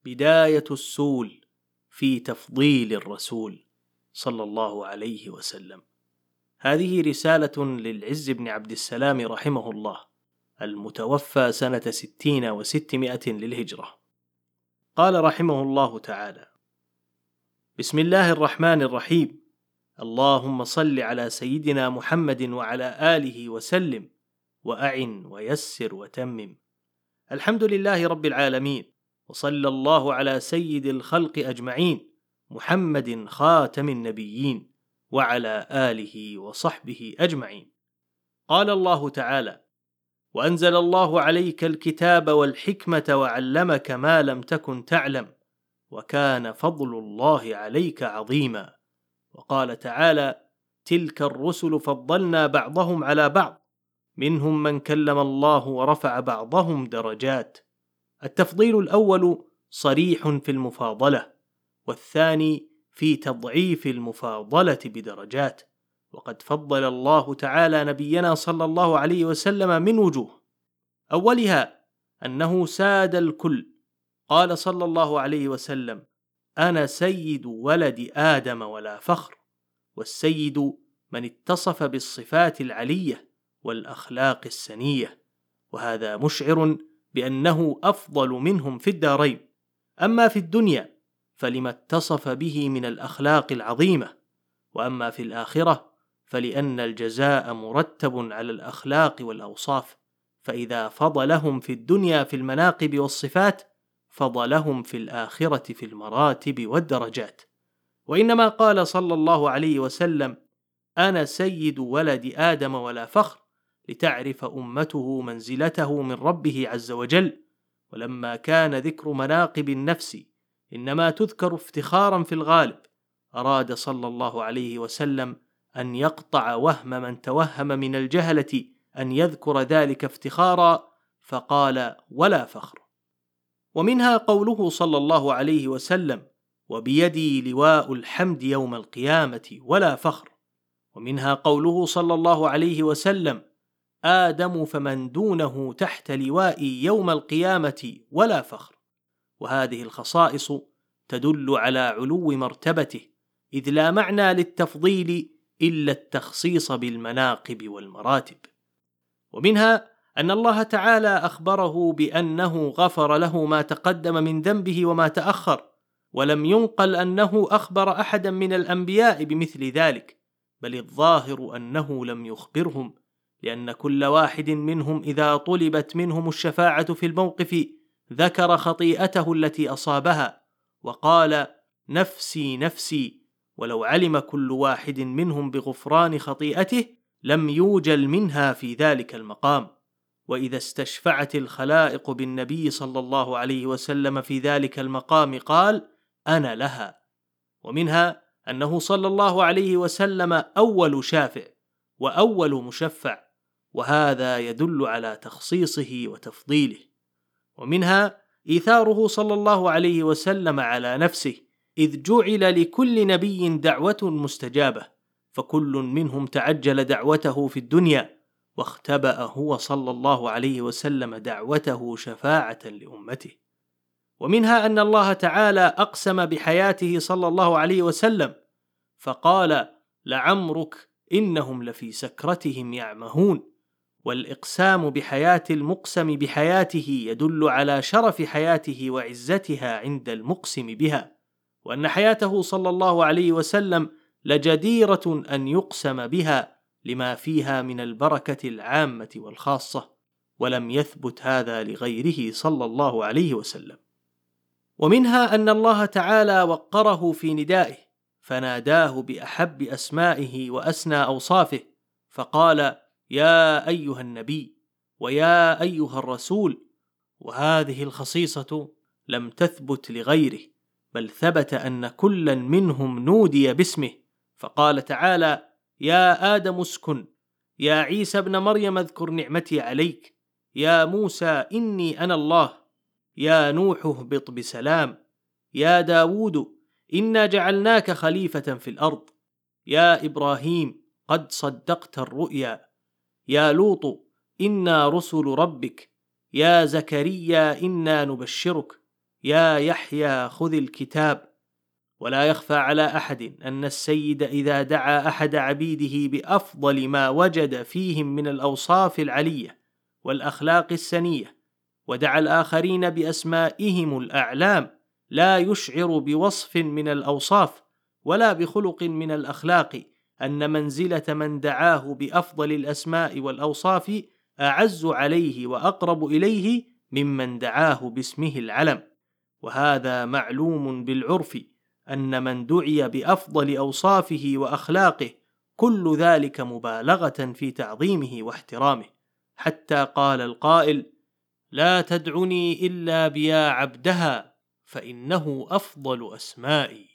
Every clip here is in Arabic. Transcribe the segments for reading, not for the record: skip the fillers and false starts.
بداية السول في تفضيل الرسول صلى الله عليه وسلم. هذه رسالة للعز بن عبد السلام رحمه الله، المتوفى سنة 60 و600 للهجرة. قال رحمه الله تعالى: بسم الله الرحمن الرحيم. اللهم صل على سيدنا محمد وعلى آله وسلم، وأعن ويسر وتمم. الحمد لله رب العالمين، وصلى الله على سيد الخلق أجمعين، محمد خاتم النبيين، وعلى آله وصحبه أجمعين. قال الله تعالى: وأنزل الله عليك الكتاب والحكمة وعلمك ما لم تكن تعلم، وكان فضل الله عليك عظيما. وقال تعالى: تلك الرسل فضلنا بعضهم على بعض، منهم من كلم الله ورفع بعضهم درجات. التفضيل الأول صريح في المفاضلة، والثاني في تضعيف المفاضلة بدرجات. وقد فضل الله تعالى نبينا صلى الله عليه وسلم من وجوه، أولها أنه ساد الكل. قال صلى الله عليه وسلم: أنا سيد ولد آدم ولا فخر. والسيد من اتصف بالصفات العلية والأخلاق السنية، وهذا مشعر بأنه أفضل منهم في الدارين. أما في الدنيا فلما اتصف به من الأخلاق العظيمة، وأما في الآخرة فلأن الجزاء مرتب على الأخلاق والأوصاف، فإذا فضلهم في الدنيا في المناقب والصفات فضلهم في الآخرة في المراتب والدرجات. وإنما قال صلى الله عليه وسلم: أنا سيد ولد آدم ولا فخر، لتعرف أمته منزلته من ربه عز وجل. ولما كان ذكر مناقب النفس إنما تذكر افتخارا في الغالب، أراد صلى الله عليه وسلم أن يقطع وهم من توهم من الجهلة أن يذكر ذلك افتخارا، فقال: ولا فخر. ومنها قوله صلى الله عليه وسلم: وبيدي لواء الحمد يوم القيامة ولا فخر. ومنها قوله صلى الله عليه وسلم: آدم فمن دونه تحت لوائي يوم القيامة ولا فخر. وهذه الخصائص تدل على علو مرتبته، إذ لا معنى للتفضيل إلا التخصيص بالمناقب والمراتب. ومنها أن الله تعالى أخبره بأنه غفر له ما تقدم من ذنبه وما تأخر، ولم ينقل أنه أخبر أحدا من الأنبياء بمثل ذلك، بل الظاهر أنه لم يخبرهم، لأن كل واحد منهم إذا طلبت منهم الشفاعة في الموقف ذكر خطيئته التي أصابها وقال: نفسي نفسي. ولو علم كل واحد منهم بغفران خطيئته لم يوجل منها في ذلك المقام. وإذا استشفعت الخلائق بالنبي صلى الله عليه وسلم في ذلك المقام قال: أنا لها. ومنها أنه صلى الله عليه وسلم أول شافع وأول مشفع، وهذا يدل على تخصيصه وتفضيله. ومنها إيثاره صلى الله عليه وسلم على نفسه، إذ جعل لكل نبي دعوة مستجابة، فكل منهم تعجل دعوته في الدنيا، واختبأ هو صلى الله عليه وسلم دعوته شفاعة لأمته. ومنها أن الله تعالى أقسم بحياته صلى الله عليه وسلم فقال: لعمرك إنهم لفي سكرتهم يعمهون. والإقسام بحياة المقسم بحياته يدل على شرف حياته وعزتها عند المقسم بها، وأن حياته صلى الله عليه وسلم لجديرة أن يقسم بها لما فيها من البركة العامة والخاصة، ولم يثبت هذا لغيره صلى الله عليه وسلم. ومنها أن الله تعالى وقره في ندائه، فناداه بأحب أسمائه وأسنى أوصافه، فقال: يا أيها النبي ويا أيها الرسول. وهذه الخصيصة لم تثبت لغيره، بل ثبت أن كلا منهم نودي باسمه، فقال تعالى: يا آدم اسكن، يا عيسى ابن مريم اذكر نعمتي عليك، يا موسى إني أنا الله، يا نوح اهبط بسلام، يا داود إنا جعلناك خليفة في الأرض، يا إبراهيم قد صدقت الرؤيا، يا لوط إنا رسل ربك، يا زكريا إنا نبشرك، يا يحيى خذ الكتاب. ولا يخفى على أحد أن السيد إذا دعا أحد عبيده بأفضل ما وجد فيهم من الأوصاف العلية والأخلاق السنية، ودعا الآخرين بأسمائهم الأعلام، لا يشعر بوصف من الأوصاف ولا بخلق من الأخلاق، أن منزلة من دعاه بأفضل الأسماء والأوصاف أعز عليه وأقرب إليه ممن دعاه باسمه العلم. وهذا معلوم بالعرف أن من دعي بأفضل أوصافه وأخلاقه كل ذلك مبالغة في تعظيمه واحترامه، حتى قال القائل: لا تدعني إلا بيا عبدها فإنه أفضل أسمائي.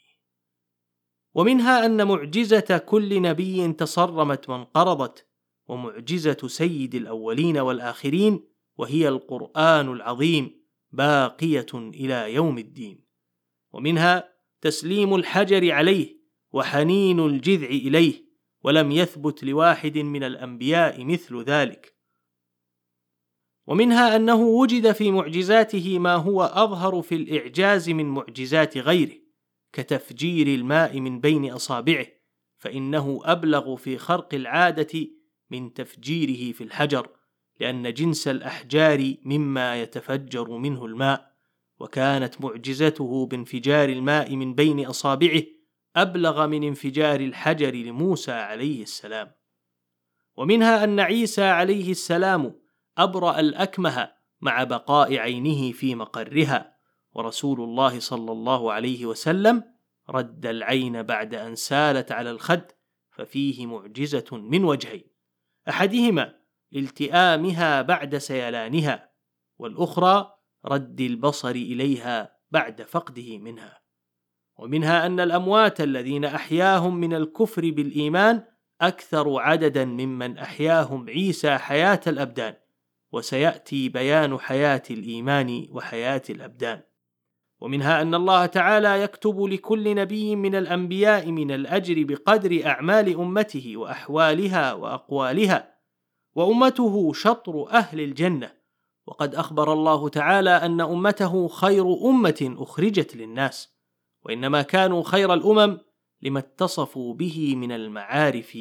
ومنها أن معجزة كل نبي تصرمت وانقرضت، ومعجزة سيد الأولين والآخرين وهي القرآن العظيم باقية إلى يوم الدين. ومنها تسليم الحجر عليه وحنين الجذع إليه، ولم يثبت لواحد من الأنبياء مثل ذلك. ومنها أنه وجد في معجزاته ما هو أظهر في الإعجاز من معجزات غيره، كتفجير الماء من بين أصابعه، فإنه أبلغ في خرق العادة من تفجيره في الحجر، لأن جنس الأحجار مما يتفجر منه الماء، وكانت معجزته بانفجار الماء من بين أصابعه أبلغ من انفجار الحجر لموسى عليه السلام. ومنها أن عيسى عليه السلام أبرأ الأكمه مع بقاء عينه في مقرها، ورسول الله صلى الله عليه وسلم رد العين بعد أن سالت على الخد، ففيه معجزة من وجهين: أحدهما التئامها بعد سيلانها، والأخرى رد البصر إليها بعد فقده منها. ومنها أن الأموات الذين أحياهم من الكفر بالإيمان أكثر عددا ممن أحياهم عيسى حياة الأبدان، وسيأتي بيان حياة الإيمان وحياة الأبدان. ومنها أن الله تعالى يكتب لكل نبي من الأنبياء من الأجر بقدر أعمال أمته وأحوالها وأقوالها، وأمته شطر أهل الجنة، وقد أخبر الله تعالى أن أمته خير أمة أخرجت للناس، وإنما كانوا خير الأمم لما اتصفوا به من المعارف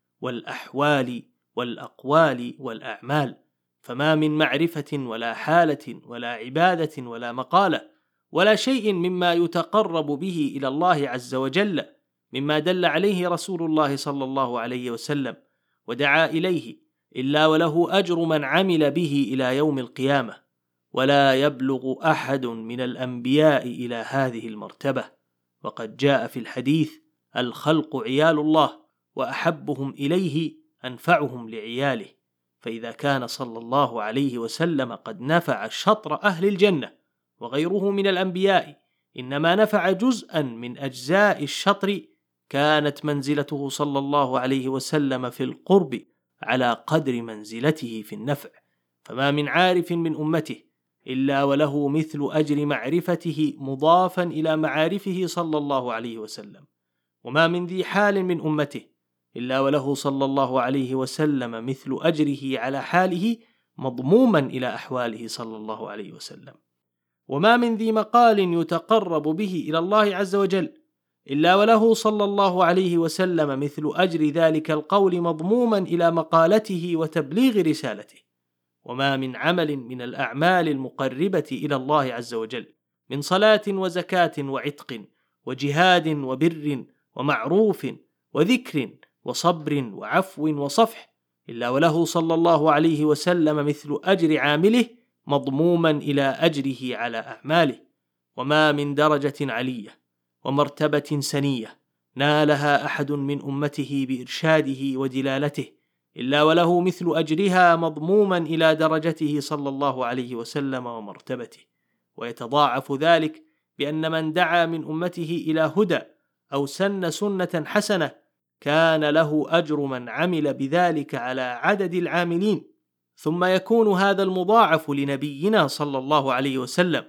والأحوال والأقوال والأعمال، فما من معرفة ولا حالة ولا عبادة ولا مقالة ولا شيء مما يتقرب به إلى الله عز وجل مما دل عليه رسول الله صلى الله عليه وسلم ودعا إليه إلا وله أجر من عمل به إلى يوم القيامة، ولا يبلغ أحد من الأنبياء إلى هذه المرتبة. وقد جاء في الحديث: الخلق عيال الله، وأحبهم إليه أنفعهم لعياله. فإذا كان صلى الله عليه وسلم قد نفع شطر أهل الجنة، وغيره من الأنبياء إنما نفع جزءا من أجزاء الشطر، كانت منزلته صلى الله عليه وسلم في القرب على قدر منزلته في النفع، فما من عارف من أمته إلا وله مثل أجر معرفته مضافا إلى معارفه صلى الله عليه وسلم، وما من ذي حال من أمته إلا وله صلى الله عليه وسلم مثل أجره على حاله مضموما إلى أحواله صلى الله عليه وسلم، وما من ذي مقال يتقرب به إلى الله عز وجل إلا وله صلى الله عليه وسلم مثل أجر ذلك القول مضموما إلى مقالته وتبليغ رسالته، وما من عمل من الأعمال المقربة إلى الله عز وجل من صلاة وزكاة وعتق وجهاد وبر ومعروف وذكر وصبر وعفو وصفح إلا وله صلى الله عليه وسلم مثل أجر عامله مضموما إلى أجره على أعماله، وما من درجة علية ومرتبة سنية نالها أحد من أمته بإرشاده ودلالته إلا وله مثل أجرها مضموما إلى درجته صلى الله عليه وسلم ومرتبته. ويتضاعف ذلك بأن من دعا من أمته إلى هدى أو سن سنة حسنة كان له أجر من عمل بذلك على عدد العاملين، ثم يكون هذا المضاعف لنبينا صلى الله عليه وسلم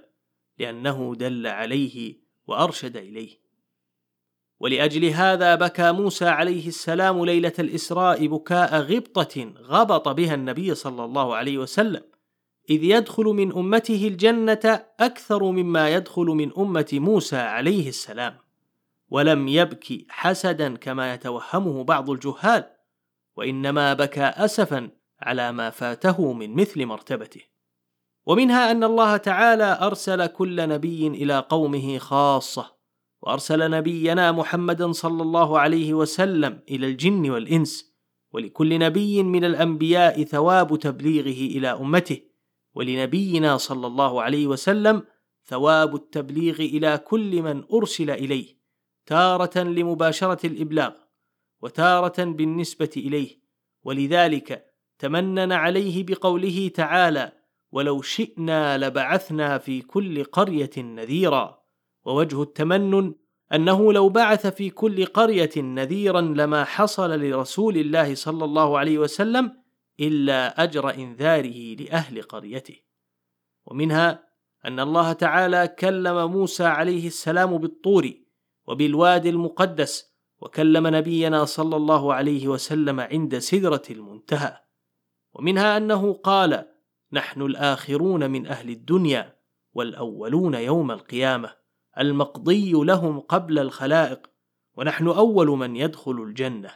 لأنه دل عليه وأرشد إليه. ولأجل هذا بكى موسى عليه السلام ليلة الإسراء بكاء غبطة غبط بها النبي صلى الله عليه وسلم، إذ يدخل من أمته الجنة أكثر مما يدخل من أمة موسى عليه السلام، ولم يبكي حسدا كما يتوهمه بعض الجهال، وإنما بكى أسفا على ما فاته من مثل مرتبته. ومنها أن الله تعالى أرسل كل نبي إلى قومه خاصة، وأرسل نبينا محمدا صلى الله عليه وسلم إلى الجن والإنس، ولكل نبي من الأنبياء ثواب تبليغه إلى أمته، ولنبينا صلى الله عليه وسلم ثواب التبليغ إلى كل من أرسل إليه، تارة لمباشرة الإبلاغ وتارة بالنسبة إليه. ولذلك تمنن عليه بقوله تعالى: ولو شئنا لبعثنا في كل قرية نذيرا. ووجه التمنن أنه لو بعث في كل قرية نذيرا لما حصل لرسول الله صلى الله عليه وسلم إلا أجر إنذاره لأهل قريته. ومنها أن الله تعالى كلم موسى عليه السلام بالطور وبالوادي المقدس، وكلم نبينا صلى الله عليه وسلم عند سدرة المنتهى. ومنها أنه قال: نحن الآخرون من أهل الدنيا والأولون يوم القيامة، المقضي لهم قبل الخلائق، ونحن أول من يدخل الجنة.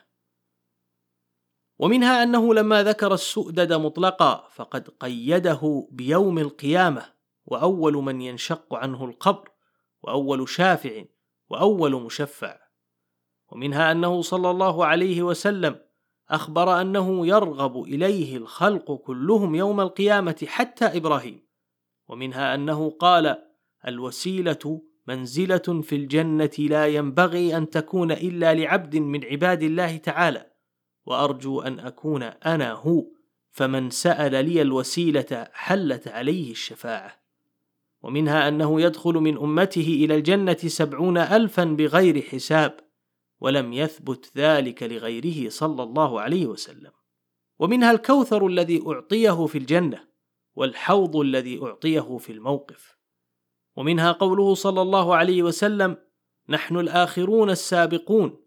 ومنها أنه لما ذكر السؤدد مطلقا فقد قيده بيوم القيامة، وأول من ينشق عنه القبر، وأول شافع، وأول مشفع. ومنها أنه صلى الله عليه وسلم أخبر أنه يرغب إليه الخلق كلهم يوم القيامة حتى إبراهيم. ومنها أنه قال: الوسيلة منزلة في الجنة لا ينبغي أن تكون إلا لعبد من عباد الله تعالى، وأرجو أن أكون أنا هو، فمن سأل لي الوسيلة حلت عليه الشفاعة. ومنها أنه يدخل من أمته إلى الجنة 70,000 بغير حساب، ولم يثبت ذلك لغيره صلى الله عليه وسلم. ومنها الكوثر الذي أعطيه في الجنة، والحوض الذي أعطيه في الموقف. ومنها قوله صلى الله عليه وسلم: نحن الآخرون السابقون،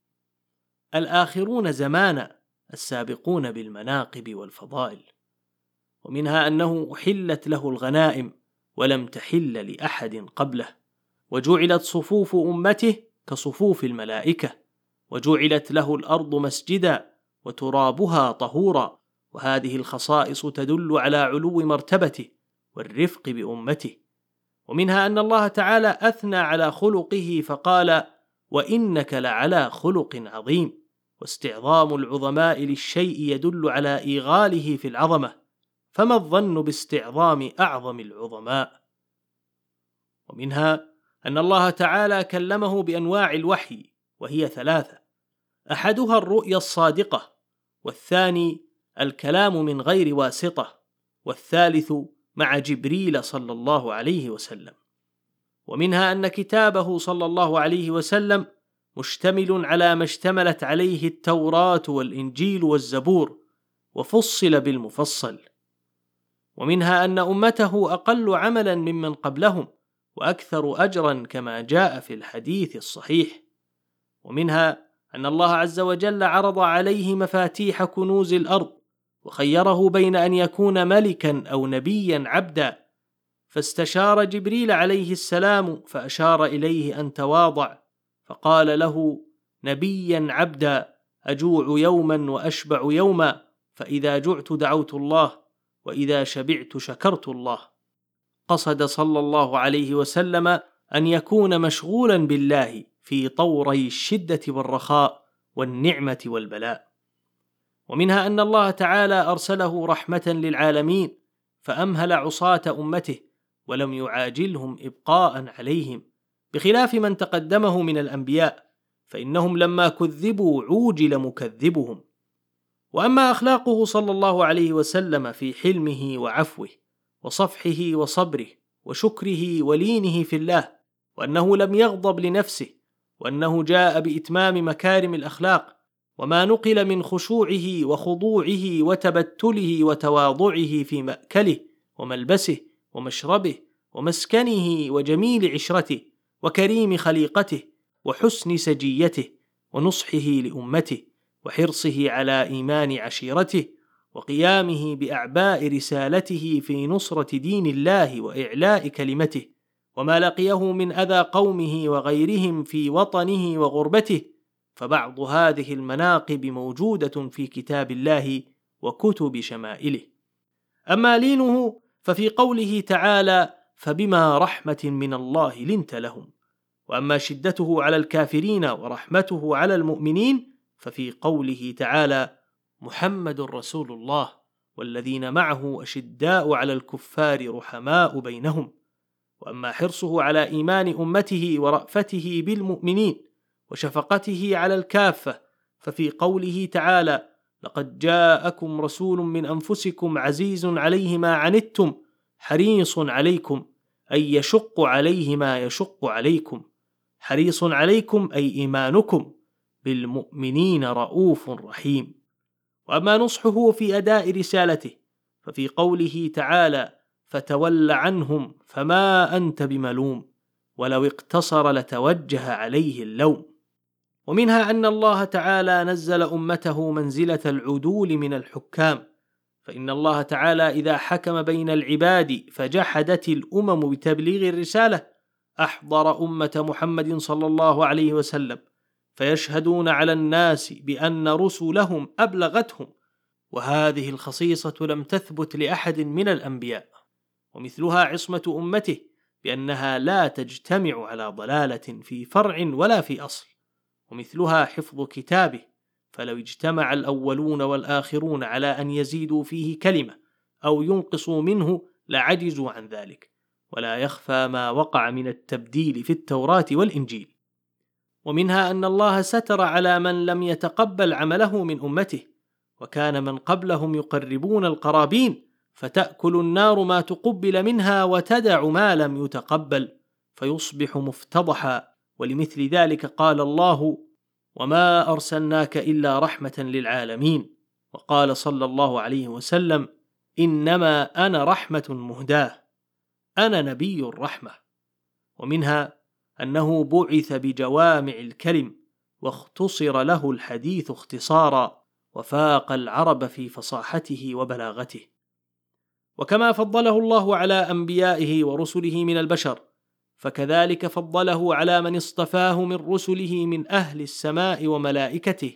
الآخرون زمانا، السابقون بالمناقب والفضائل. ومنها أنه أحلت له الغنائم ولم تحل لأحد قبله، وجعلت صفوف أمته كصفوف الملائكة، وجعلت له الأرض مسجدا وترابها طهورا. وهذه الخصائص تدل على علو مرتبته والرفق بأمته. ومنها أن الله تعالى أثنى على خلقه فقال: وإنك لعلى خلق عظيم. واستعظام العظماء للشيء يدل على إيغاله في العظمة، فما الظن باستعظام أعظم العظماء؟ ومنها أن الله تعالى كلمه بأنواع الوحي، وهي 3: أحدها الرؤيا الصادقة، والثاني الكلام من غير واسطة، والثالث مع جبريل صلى الله عليه وسلم. ومنها أن كتابه صلى الله عليه وسلم مشتمل على ما اشتملت عليه التوراة والإنجيل والزبور، وفصل بالمفصل. ومنها أن أمته أقل عملا ممن قبلهم، وأكثر أجرا كما جاء في الحديث الصحيح. ومنها أن الله عز وجل عرض عليه مفاتيح كنوز الأرض، وخيره بين أن يكون ملكا أو نبيا عبدا، فاستشار جبريل عليه السلام فأشار إليه أن تواضع، فقال له: نبيا عبدا، أجوع يوما وأشبع يوما، فإذا جعت دعوت الله، وإذا شبعت شكرت الله. قصد صلى الله عليه وسلم أن يكون مشغولا بالله في طوري الشدة والرخاء والنعمة والبلاء. ومنها أن الله تعالى أرسله رحمة للعالمين، فأمهل عصاة أمته ولم يعاجلهم إبقاء عليهم، بخلاف من تقدمه من الأنبياء، فإنهم لما كذبوا عوجل مكذبهم. وأما أخلاقه صلى الله عليه وسلم في حلمه وعفوه وصفحه وصبره وشكره ولينه في الله، وأنه لم يغضب لنفسه، وأنه جاء بإتمام مكارم الأخلاق، وما نقل من خشوعه وخضوعه وتبتله وتواضعه في مأكله وملبسه ومشربه ومسكنه وجميل عشرته وكريم خليقته وحسن سجيته ونصحه لأمته وحرصه على إيمان عشيرته وقيامه بأعباء رسالته في نصرة دين الله وإعلاء كلمته، وما لقيه من أذى قومه وغيرهم في وطنه وغربته، فبعض هذه المناقب موجودة في كتاب الله وكتب شمائله. أما لينه ففي قوله تعالى: فبما رحمة من الله لنت لهم. وأما شدته على الكافرين ورحمته على المؤمنين ففي قوله تعالى: محمد رسول الله والذين معه أشداء على الكفار رحماء بينهم. وأما حرصه على إيمان أمته ورأفته بالمؤمنين وشفقته على الكافة ففي قوله تعالى: لقد جاءكم رسول من أنفسكم عزيز عليه ما عنتم حريص عليكم، أي يشق عليه ما يشق عليكم، حريص عليكم أي إيمانكم، بالمؤمنين رؤوف رحيم. وأما نصحه في أداء رسالته ففي قوله تعالى: فتول عنهم فما أنت بملوم، ولو اقتصر لتوجه عليه اللوم. ومنها أن الله تعالى نزل أمته منزلة العدول من الحكام، فإن الله تعالى إذا حكم بين العباد فجحدت الأمم بتبليغ الرسالة أحضر أمة محمد صلى الله عليه وسلم فيشهدون على الناس بأن رسلهم أبلغتهم، وهذه الخصيصة لم تثبت لأحد من الأنبياء. ومثلها عصمة أمته بأنها لا تجتمع على ضلالة في فرع ولا في أصل. ومثلها حفظ كتابه، فلو اجتمع الأولون والآخرون على أن يزيدوا فيه كلمة أو ينقصوا منه لعجزوا عن ذلك، ولا يخفى ما وقع من التبديل في التوراة والإنجيل. ومنها أن الله ستر على من لم يتقبل عمله من أمته، وكان من قبلهم يقربون القرابين فتأكل النار ما تقبل منها وتدع ما لم يتقبل فيصبح مفتضحا. ولمثل ذلك قال الله: وما أرسلناك إلا رحمة للعالمين. وقال صلى الله عليه وسلم: إنما أنا رحمة مهداة، أنا نبي الرحمة. ومنها أنه بعث بجوامع الكلم واختصر له الحديث اختصارا، وفاق العرب في فصاحته وبلاغته. وكما فضله الله على أنبيائه ورسله من البشر، فكذلك فضله على من اصطفاه من رسله من أهل السماء وملائكته،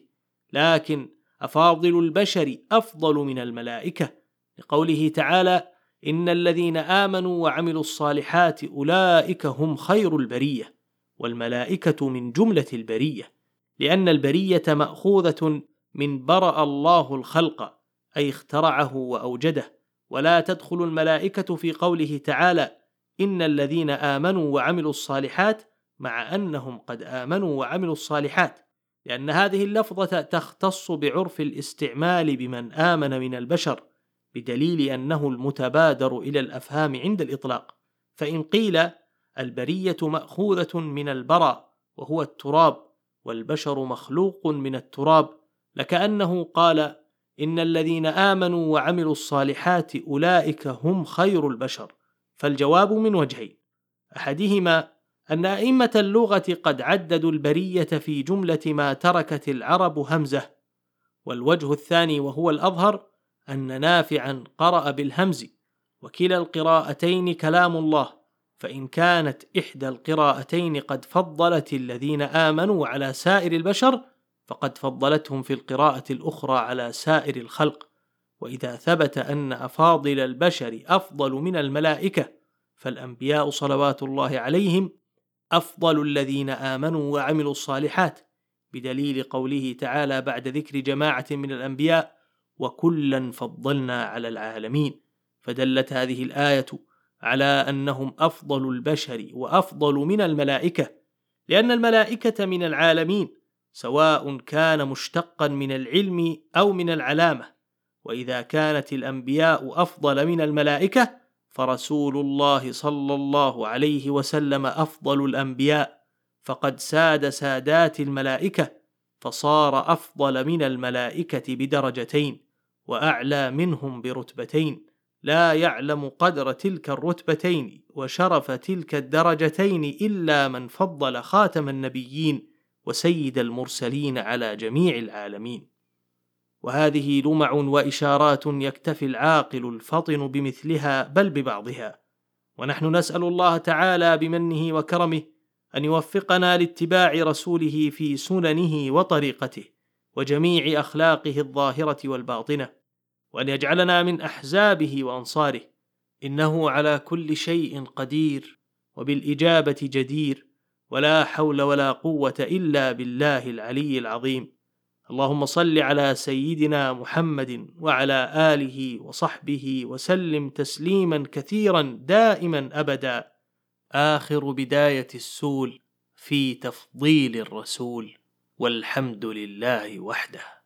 لكن أفاضل البشر أفضل من الملائكة، لقوله تعالى: إن الذين آمنوا وعملوا الصالحات أولئك هم خير البرية، والملائكة من جملة البرية، لأن البرية مأخوذة من برأ الله الخلق، أي اخترعه وأوجده. ولا تدخل الملائكة في قوله تعالى: إن الذين آمنوا وعملوا الصالحات، مع أنهم قد آمنوا وعملوا الصالحات، لأن هذه اللفظة تختص بعرف الاستعمال بمن آمن من البشر، بدليل أنه المتبادر إلى الأفهام عند الإطلاق. فإن قيل البرية مأخوذة من البرى وهو التراب، والبشر مخلوق من التراب، لكأنه قال: إن الذين آمنوا وعملوا الصالحات أولئك هم خير البشر. فالجواب من وجهين: أحدهما أن أئمة اللغة قد عددوا البرية في جملة ما تركت العرب همزة، والوجه الثاني وهو الأظهر أن نافعا قرأ بالهمز، وكلا القراءتين كلام الله، فإن كانت إحدى القراءتين قد فضلت الذين آمنوا على سائر البشر فقد فضلتهم في القراءة الأخرى على سائر الخلق. وإذا ثبت أن أفاضل البشر أفضل من الملائكة فالأنبياء صلوات الله عليهم أفضل الذين آمنوا وعملوا الصالحات، بدليل قوله تعالى بعد ذكر جماعة من الأنبياء: وكلا فضلنا على العالمين. فدلت هذه الآية على أنهم أفضل البشر وأفضل من الملائكة، لأن الملائكة من العالمين، سواء كان مشتقا من العلم أو من العلامة. وإذا كانت الأنبياء أفضل من الملائكة فرسول الله صلى الله عليه وسلم أفضل الأنبياء، فقد ساد سادات الملائكة، فصار أفضل من الملائكة بدرجتين، وأعلى منهم برتبتين، لا يعلم قدر تلك الرتبتين وشرف تلك الدرجتين إلا من فضل خاتم النبيين وسيد المرسلين على جميع العالمين. وهذه لمع وإشارات يكتفي العاقل الفطن بمثلها بل ببعضها، ونحن نسأل الله تعالى بمنه وكرمه أن يوفقنا لاتباع رسوله في سننه وطريقته وجميع أخلاقه الظاهرة والباطنة، وأن يجعلنا من أحزابه وأنصاره، إنه على كل شيء قدير وبالإجابة جدير، ولا حول ولا قوة إلا بالله العلي العظيم. اللهم صل على سيدنا محمد وعلى آله وصحبه وسلم تسليما كثيرا دائما أبدا. آخر بداية السول في تفضيل الرسول، والحمد لله وحده.